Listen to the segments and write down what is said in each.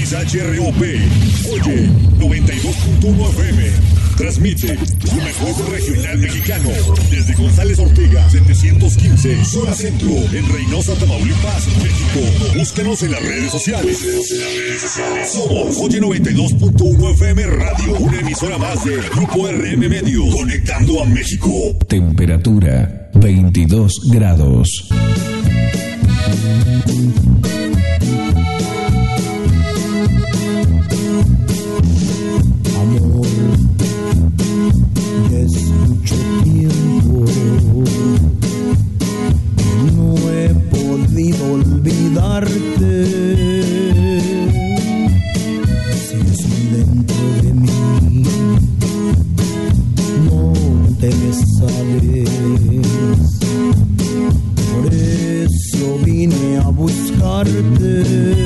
XHROP. Oye, 92.1 FM. Transmite lo mejor regional mexicano. Desde González Ortega, 715, zona centro, en Reynosa, Tamaulipas, México. Búscanos en las redes sociales. Somos Oye 92.1 FM Radio, una emisora más de Grupo RM Medio, conectando a México. Temperatura 22 grados. Amor, ya es mucho tiempo, no he podido olvidarte. Sigues dentro de mí, no te me sales. Por eso vine a buscarte.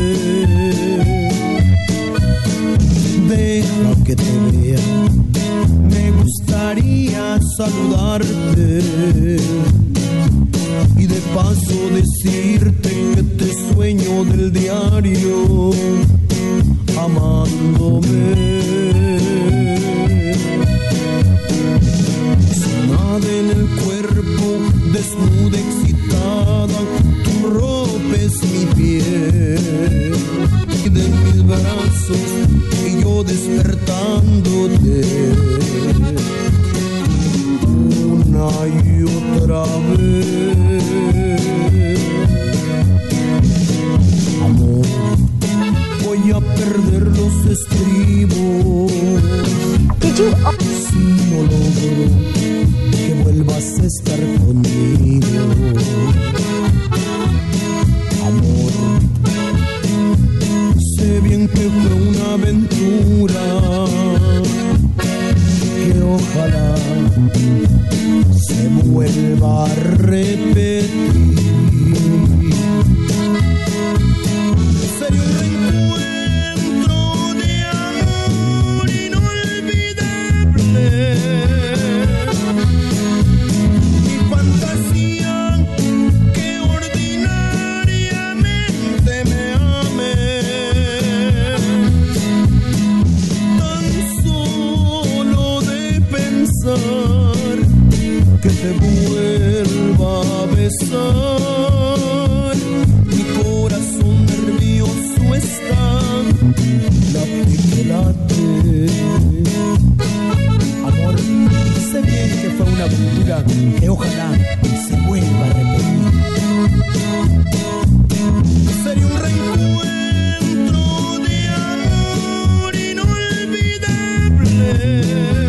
Deja que te vea, me gustaría saludarte y de paso decirte que te sueño del diario amándome. Sin nada en el cuerpo, desnuda, excitada, tú rompes mi piel y de mis brazos y yo despertándote una y otra vez. Amor, voy a perder los estribos si no logro que vuelvas a estar conmigo. Amor, sé bien que fue una aventura que ojalá se vuelva a repetir. Sería un reencuentro de amor inolvidable. Mi fantasía que ordinariamente me ame. Tan solo de pensar que te vuelva a besar, mi corazón nervioso está, late que late. Amor, sé bien que fue una aventura que ojalá se vuelva a repetir. Sería un reencuentro de amor inolvidable.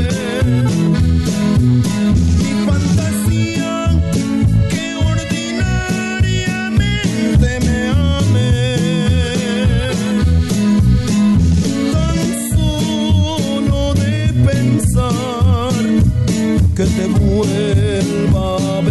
Mi fantasía que ordinariamente me ame. Tan solo de pensar que te vuelva a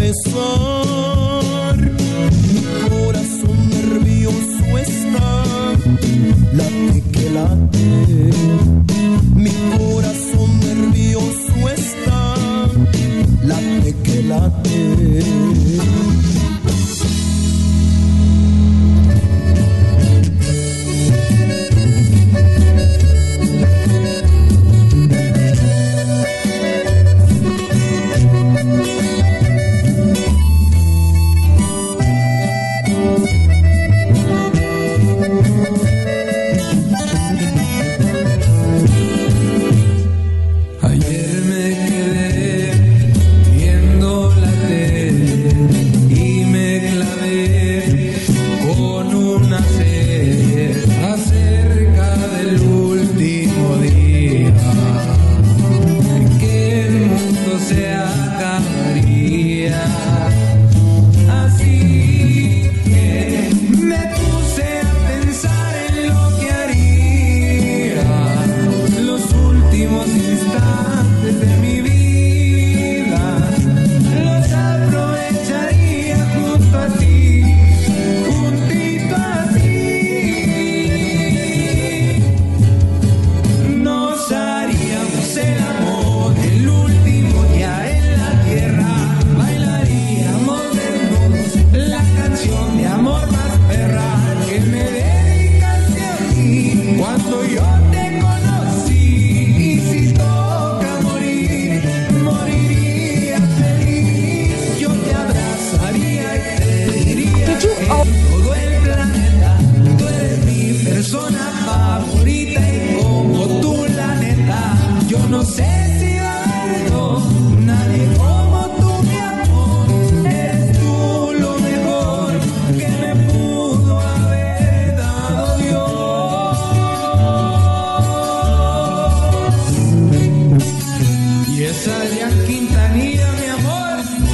todo el planeta. Tú eres mi persona favorita y como tú, la neta, yo no sé si va a haber nadie como tú, mi amor. Eres tú lo mejor que me pudo haber dado Dios. Y esa Adrián Quintanilla, mi amor.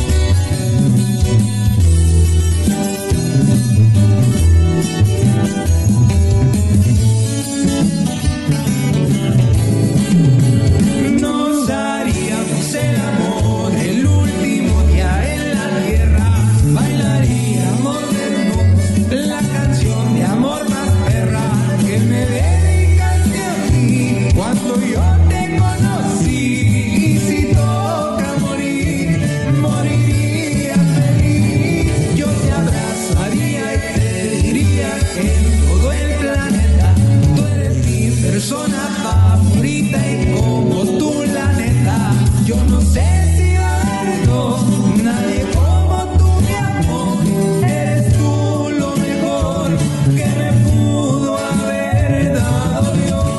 Nos daríamos el amor el último día en la tierra. Bailaríamos desnudos la canción de amor más perra que me dedicaste a ti cuando yo te conocí. Y si toca morir, moriría feliz. Yo te abrazaría y te diría que en todo el planeta tú eres mi persona favorita y como tú, la neta, yo no sé si va a haber nadie como tú, mi amor. Eres tú lo mejor que me pudo haber dado Dios.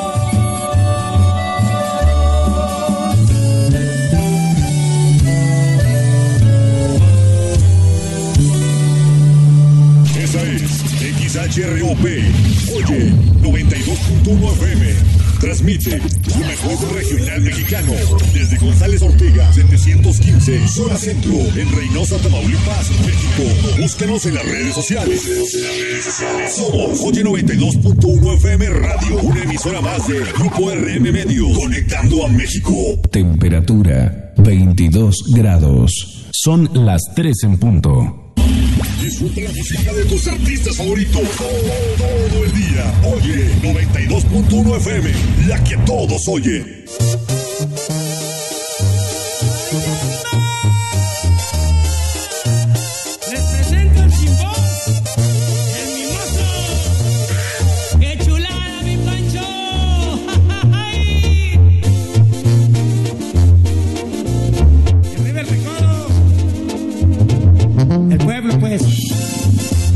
Esa es XHROP. Oye, 92.1 FM. Transmite lo mejor regional mexicano desde González Ortega 715, zona centro, en Reynosa, Tamaulipas, México. Búscanos en las redes sociales. Somos Oye 92.1 FM Radio, una emisora más de Grupo RM Medios, conectando a México. Temperatura 22 grados. Son las 3 en punto. Disfruta la música de tus artistas favoritos todo el día. Oye 92.1 FM, la que todos oyen. Les presento el sin voz, el mimoso. ¡Qué chulada, mi Pancho! ¡Ay! ¡Arriba el recodo! El pueblo, pues.